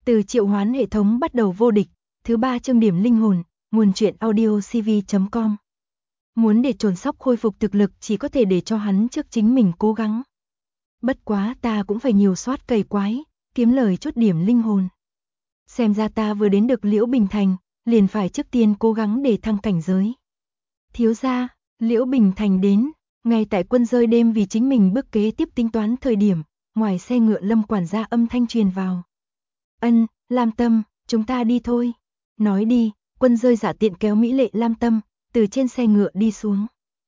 Từ triệu hoán hệ thống bắt đầu vô địch, thứ 3 chương điểm linh hồn, nguồn truyện audiocv.com. Muốn để trồn sóc khôi phục thực lực chỉ có thể để cho hắn trước chính mình cố gắng. Bất quá ta cũng phải nhiều soát cày quái, kiếm lời chút điểm linh hồn. Xem ra ta vừa đến được Liễu Bình Thành, liền phải trước tiên cố gắng để thăng cảnh giới. Thiếu gia, Liễu Bình Thành đến, ngay tại quân rơi đêm vì chính mình bước kế tiếp tính toán thời điểm, ngoài xe ngựa Lâm quản gia âm thanh truyền vào. Ân, Lam Tâm, chúng ta đi thôi. Nói đi, quân rơi giả tiện kéo mỹ lệ Lam Tâm, từ trên xe ngựa đi xuống.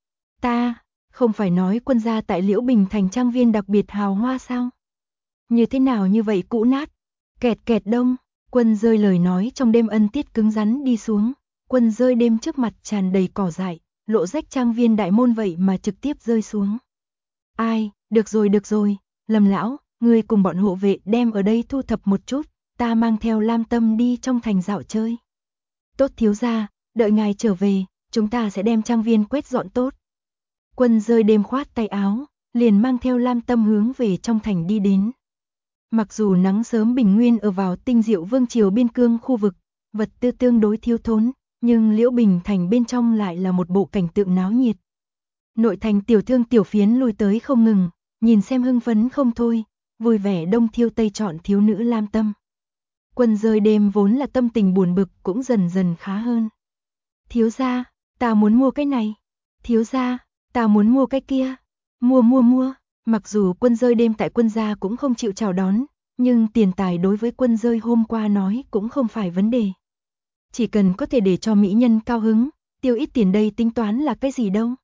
Ta, không phải nói quân gia tại Liễu Bình Thành trang viên đặc biệt hào hoa sao? Như thế nào như vậy cũ nát? Kẹt kẹt đông, quân rơi lời nói trong đêm ân tiết cứng rắn đi xuống. Quân rơi đêm trước mặt tràn đầy cỏ dại, lộ rách trang viên đại môn vậy mà trực tiếp rơi xuống. Ai, được rồi, Lâm lão, ngươi cùng bọn hộ vệ đem ở đây thu thập một chút, ta mang theo Lam Tâm đi trong thành dạo chơi. Tốt thiếu gia, đợi ngài trở về, chúng ta sẽ đem trang viên quét dọn tốt. Quân rơi đêm khoát tay áo, liền mang theo Lam Tâm hướng về trong thành đi đến. Mặc dù nắng sớm bình nguyên ở vào Tinh Diệu Vương triều biên cương khu vực, vật tư tương đối thiếu thốn, nhưng Liễu Bình Thành bên trong lại là một bộ cảnh tượng náo nhiệt. Nội thành tiểu thương tiểu phiến lui tới không ngừng, nhìn xem hưng phấn không thôi, vui vẻ đông thiêu tây chọn thiếu nữ Lam Tâm. Quân rơi đêm vốn là tâm tình buồn bực cũng dần dần khá hơn. Thiếu gia, ta muốn mua cái này. Thiếu gia, ta muốn mua cái kia. Mua. Mặc dù quân rơi đêm tại quân gia cũng không chịu chào đón, nhưng tiền tài đối với quân rơi hôm qua nói cũng không phải vấn đề. Chỉ cần có thể để cho mỹ nhân cao hứng, tiêu ít tiền đây tính toán là cái gì đâu.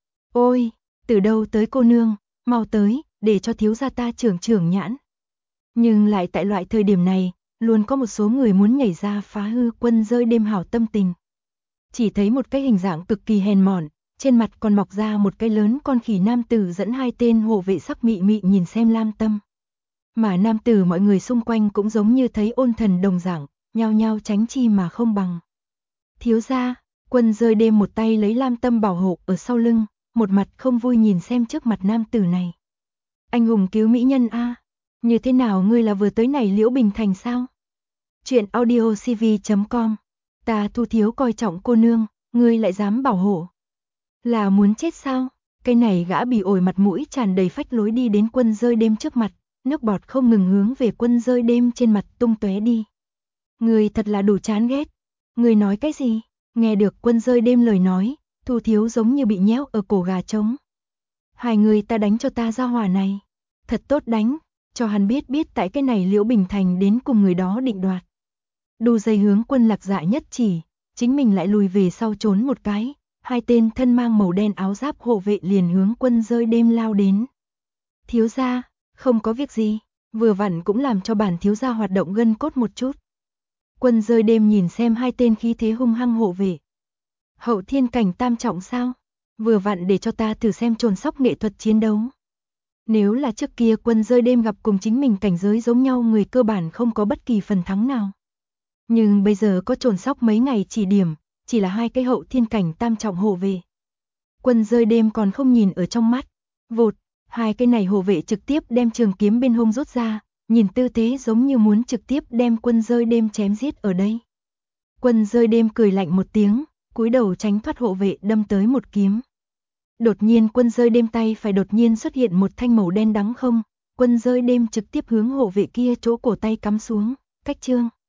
Ôi, từ đâu tới cô nương, mau tới, để cho thiếu gia ta trưởng nhãn. Nhưng lại tại loại thời điểm này, luôn có một số người muốn nhảy ra phá hư quân rơi đêm hảo tâm tình. Chỉ thấy một cái hình dạng cực kỳ hèn mọn, trên mặt còn mọc ra một cái lớn con khỉ nam tử dẫn hai tên hộ vệ sắc mị mị nhìn xem Lam Tâm. Mà nam tử mọi người xung quanh cũng giống như thấy ôn thần đồng dạng, nhao nhao tránh chi mà không bằng. Thiếu gia, quân rơi đêm một tay lấy Lam Tâm bảo hộ ở sau lưng, một mặt không vui nhìn xem trước mặt nam tử này. Anh hùng cứu mỹ nhân a, như thế nào ngươi là vừa tới này Liễu Bình Thành sao? Chuyện audiocv.com. Ta Thu thiếu coi trọng cô nương, ngươi lại dám bảo hộ. Là muốn chết sao? Cái này gã bỉ ổi mặt mũi tràn đầy phách lối đi đến quân rơi đêm trước mặt, nước bọt không ngừng hướng về quân rơi đêm trên mặt tung tóe đi. Ngươi thật là đủ chán ghét. Ngươi nói cái gì? Nghe được quân rơi đêm lời nói, Thu thiếu giống như bị nhéo ở cổ gà trống. Hai người ta đánh cho ta ra hỏa này. Thật tốt đánh, cho hắn biết tại cái này Liễu Bình Thành đến cùng người đó định đoạt. Đu dây hướng quân Lạc Dạ nhất chỉ, chính mình lại lùi về sau trốn một cái, hai tên thân mang màu đen áo giáp hộ vệ liền hướng quân rơi đêm lao đến. Thiếu gia, không có việc gì, vừa vặn cũng làm cho bản thiếu gia hoạt động gân cốt một chút. Quân rơi đêm nhìn xem hai tên khí thế hung hăng hộ vệ. Hậu thiên cảnh tam trọng sao? Vừa vặn để cho ta thử xem trồn sóc nghệ thuật chiến đấu. Nếu là trước kia quân rơi đêm gặp cùng chính mình cảnh giới giống nhau người cơ bản không có bất kỳ phần thắng nào. Nhưng bây giờ có trồn sóc mấy ngày chỉ điểm, chỉ là hai cái hậu thiên cảnh tam trọng hộ vệ. Quân rơi đêm còn không nhìn ở trong mắt. Vụt, hai cái này hộ vệ trực tiếp đem trường kiếm bên hông rút ra, nhìn tư thế giống như muốn trực tiếp đem quân rơi đêm chém giết ở đây. Quân rơi đêm cười lạnh một tiếng, cúi đầu tránh thoát hộ vệ đâm tới một kiếm. Đột nhiên quân rơi đêm tay phải đột nhiên xuất hiện một thanh màu đen đắng không, quân rơi đêm trực tiếp hướng hộ vệ kia chỗ cổ tay cắm xuống, cách chương.